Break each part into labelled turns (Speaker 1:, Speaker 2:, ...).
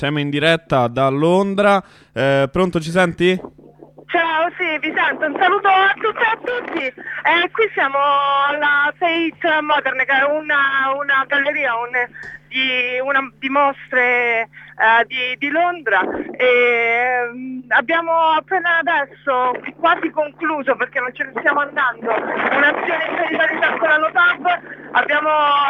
Speaker 1: Siamo in diretta da Londra. Pronto, ci senti?
Speaker 2: Ciao, sì, vi sento. Un saluto a tutte e a tutti. Qui siamo alla Tate Modern, che è una galleria di mostre di Londra. E abbiamo appena adesso quasi concluso, perché non ce ne stiamo andando, un'azione in solidarietà con la Notab. Abbiamo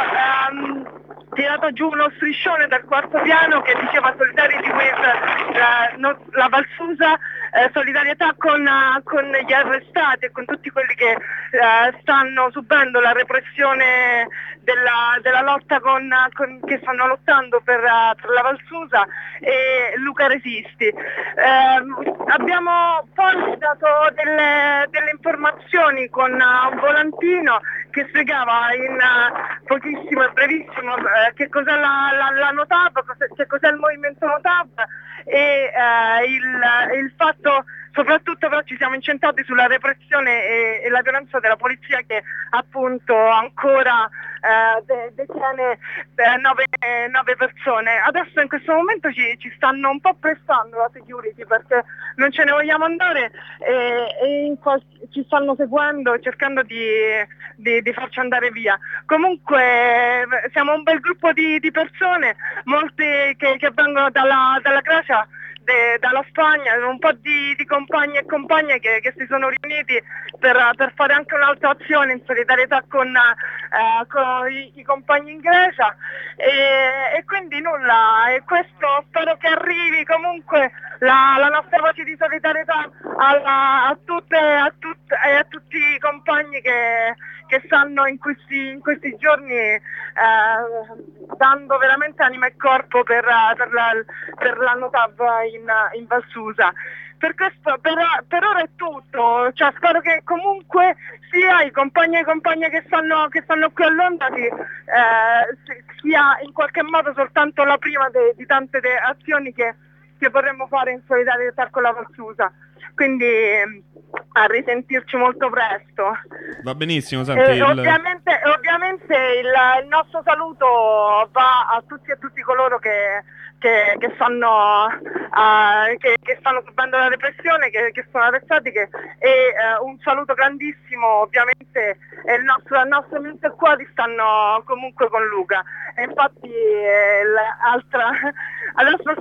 Speaker 2: tirato giù uno striscione dal quarto piano che diceva Solidarity with la Valsusa, solidarietà con gli arrestati e con tutti quelli che stanno subendo la repressione della lotta che stanno lottando per la Valsusa, e Luca Resisti. Abbiamo poi dato delle informazioni con un volantino che spiegava in pochissimo e brevissimo che cos'è la Notab, che cos'è il movimento Notab, e il fatto, soprattutto però ci siamo incentrati sulla repressione e la violenza della polizia, che appunto ancora detiene 9 persone. Adesso in questo momento ci stanno un po' pressando la security, perché non ce ne vogliamo andare, e ci stanno seguendo, cercando di farci andare via. Comunque siamo un bel gruppo di persone, molti che vengono dalla Grecia, dalla Spagna, un po' di compagni e compagne che si sono riuniti per fare anche un'altra azione in solidarietà con i compagni in Grecia, e quindi nulla, e questo spero che arrivi comunque la nostra voce di solidarietà a tutte e a tutti i compagni che stanno in questi giorni dando veramente anima e corpo per la Notab in Valsusa. Per questo, per ora è tutto, cioè, spero che comunque sia i compagni e compagne che stanno qui a Londra sia in qualche modo soltanto la prima di tante azioni che vorremmo fare in solidarietà con la Valsusa. Quindi a risentirci molto presto.
Speaker 1: Va benissimo, senti.
Speaker 2: Ovviamente il nostro saluto va a tutti e tutti coloro che stanno subendo la repressione, che sono arrestati, e un saluto grandissimo ovviamente, e il nostro mente e cuori stanno comunque con Luca. E infatti adesso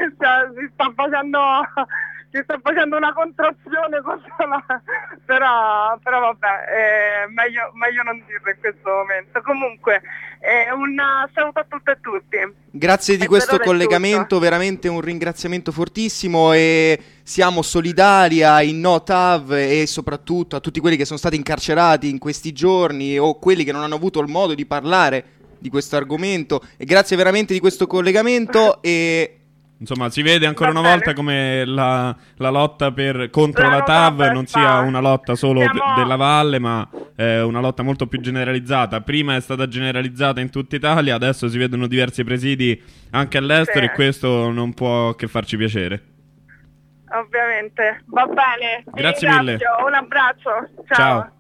Speaker 2: si sta facendo una contrazione però vabbè, meglio non dirlo in questo momento. Comunque un saluto a tutte e tutti.
Speaker 3: Grazie di questo collegamento, veramente un ringraziamento fortissimo, e siamo solidari ai Notab e soprattutto a tutti quelli che sono stati incarcerati in questi giorni, o quelli che non hanno avuto il modo di parlare di questo argomento, e grazie veramente di questo collegamento. E
Speaker 1: insomma, si vede ancora una volta come la lotta contro la TAV non sia una lotta solo della Valle, ma una lotta molto più generalizzata. Prima è stata generalizzata in tutta Italia, adesso si vedono diversi presidi anche all'estero, e questo non può che farci piacere.
Speaker 2: Ovviamente, va bene.
Speaker 1: Grazie mille.
Speaker 2: Un abbraccio.
Speaker 1: Ciao.